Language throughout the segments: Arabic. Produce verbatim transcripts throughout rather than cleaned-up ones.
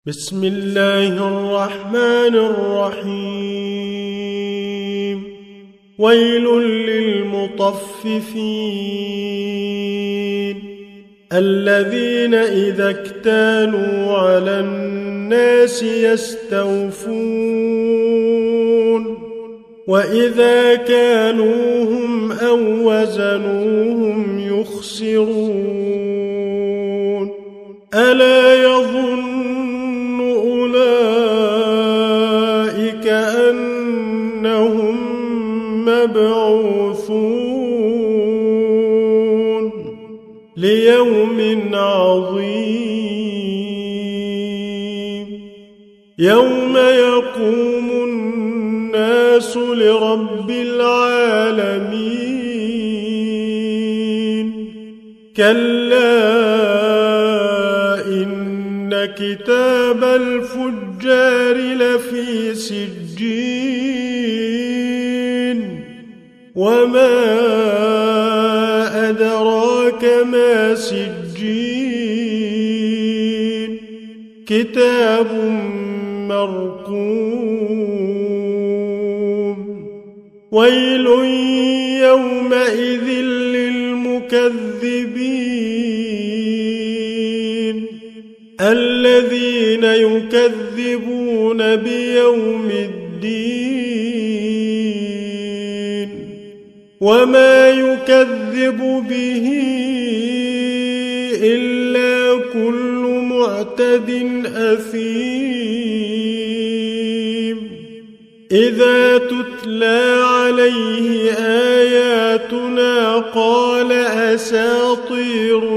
بسم الله الرحمن الرحيم ويل للمطففين الذين إذا اكتالوا على الناس يستوفون وإذا كالوهم أو وزنوهم يخسرون ألا يظن أولئك أنهم مبعوثون ليوم عظيم يوم يقوم الناس لرب العالمين كلا إن كتاب الفجار لفي سجين وما أدراك ما سجين كتاب مرقوم ويل يومئذ للمكذبين الذين يكذبون بيوم الدين وما يكذب به إلا كل معتد أثيم إذا تتلى عليه آياتنا قال أساطير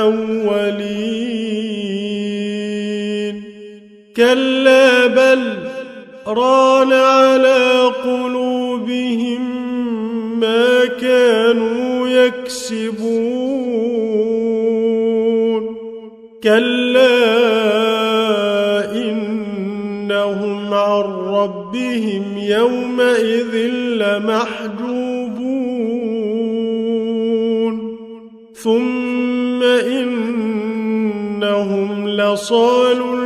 الأولين كلا بل ران على قلوبهم ما كانوا يكسبون كلا إنهم عن ربهم يومئذ لمحجوبون ثم إنهم لصالو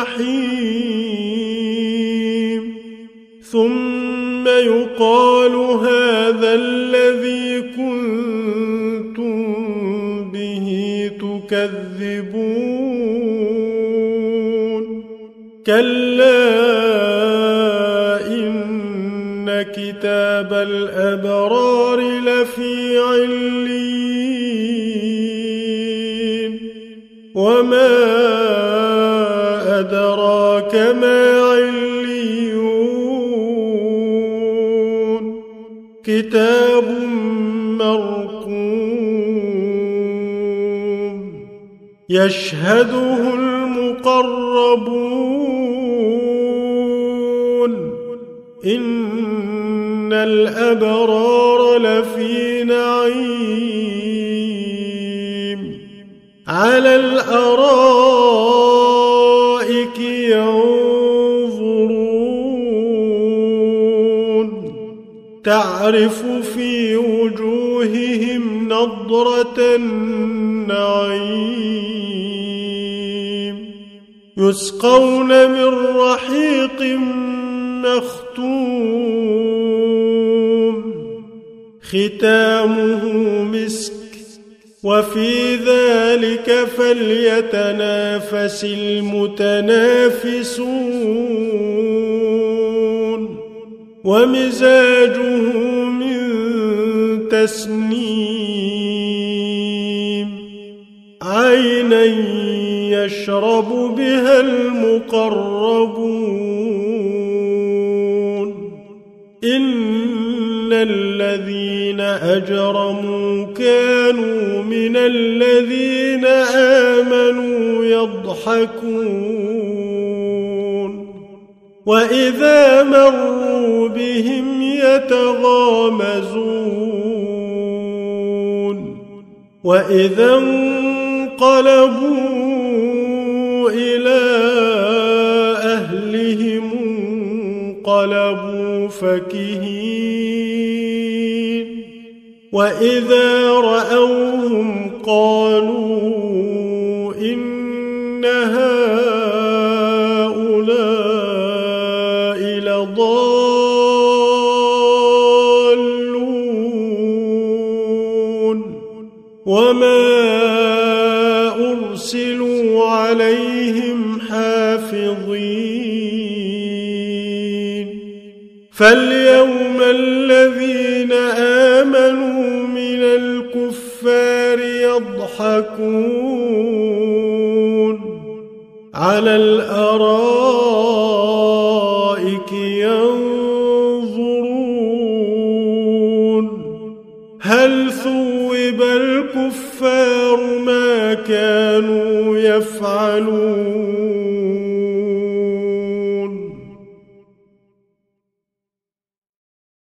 الجحيم ثم يقال هذا الذي كنتم به تكذبون كلا إن كتاب الأبرار لفي عليين وما أدراك ما عليون كتاب مرقوم يشهده المقربون إن الأبرار لفي نعيم على الأرائك ينظرون تعرف في وجوههم نضرة النعيم يسقون من رحيق مختوم ختامه مسك وفي ذلك فليتنافس المتنافسون ومزاجه من تسنيم عينا يشرب بها المقربون إن الذين أجرموا كانوا من الذين آمنوا يضحكون وإذا مروا بهم يتغامزون وإذا انقلبوا إلى أهلهم انقلبوا فكهين وإذا رأوهم قالوا إن هؤلاء وما أرسلوا عليهم حافظين فاليوم الذين آمنوا من الكفار يضحكون على الأرائك ينظرون هل ثوب الكفار ما كانوا يفعلون